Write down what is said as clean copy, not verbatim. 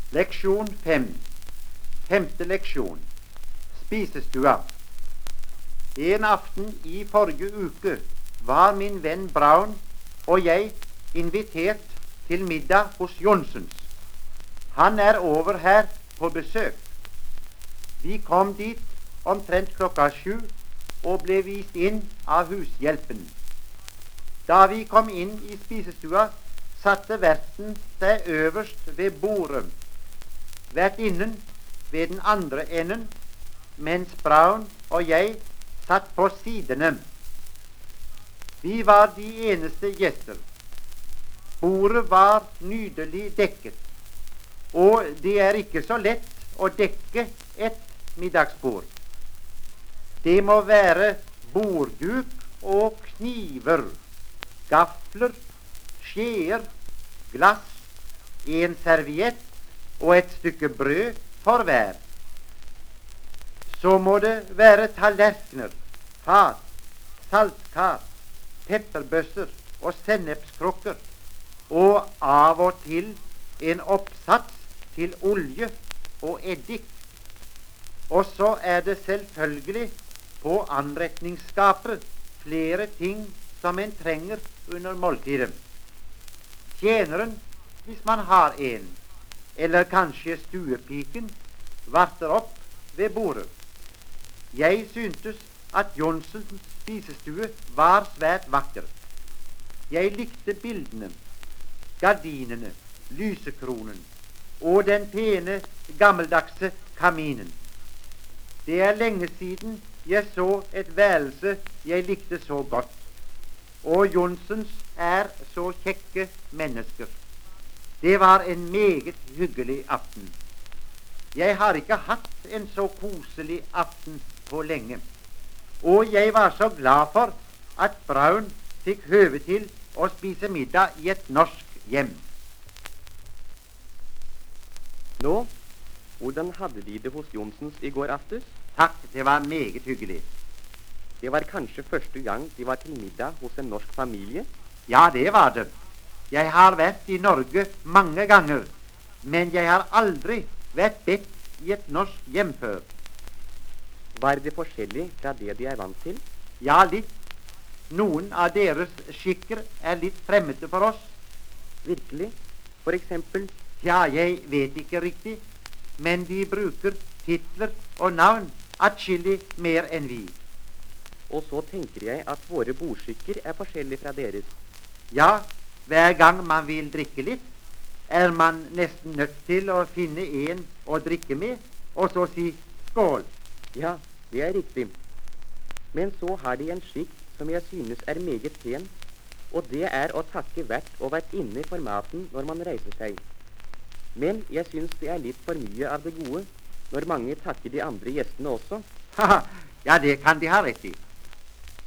Leksjon 5. Femte leksjon. Spisestua. En aften i forrige uke var min venn Braun og jeg invitert til middag hos Johnsens. Han er over her på besøk. Vi kom dit omtrent 7:00 og ble vist inn av hushjelpen. Da vi kom inn i spisestua, satte verten seg øverst ved bordet, vertinnen ved den andre enden, mens Braun og jeg satt på sidene. Vi var de eneste gjester. Bordet var nydelig dekket, og det er ikke så lett å dekke et middagsbord. Det må være bordduk og kniver, gafler, skjeer, glass, en serviett og et stykke brød for hver. Så må det være tallerkener, fat, saltkar, pepperbøsser og sennepskrukker, og av og til en oppsats til olje og eddik. Og så er det selvfølgelig på anretningsskapet flere ting som en trenger under måltidet. Tjeneren, hvis man har en, eller kanskje stuepiken, varter opp ved bordet. Jeg syntes at Johnsens spisestue var svært vakker. Jeg likte bildene, gardinene, lysekronen og den pene, gammeldagse kaminen. Det er lenge siden jeg så et værelse jeg likte så godt, og Johnsens er så kjekke mennesker. Det var en meget hyggelig aften. Jeg har ikke hatt en så koselig aften på lenge, og jeg var så glad for at Braun fikk høve til å spise middag i et norsk hjem. Nå, hvordan hadde de det hos Johnsens i går aftes? Takk, det var meget hyggelig. Det var kanskje første gang de var til middag hos en norsk familie? Ja, det var det. Jeg har vært i Norge mange ganger, men jeg har aldri vært bedt i et norsk hjem før. Var det forskjellig fra det de er vant til? Ja, litt. Noen av deres skikker er litt fremmede for oss. Virkelig? For eksempel? Ja, jeg vet ikke riktig, men de bruker titler og navn atskillig mer enn vi. Og så tenker jeg at våre bordskikker er forskjellige fra deres. Ja, hver gang man vil drikke litt, er man nesten nødt til å finne en å drikke med, og så si skål. Ja, det er riktig. Men så har de en skikk som jeg synes er meget pen, og det er å takke vert og vertinne for maten når man reiser seg. Men jeg synes det er litt for mye av det gode når mange takker de andre gjestene også. Haha, ja, det kan de ha rett i.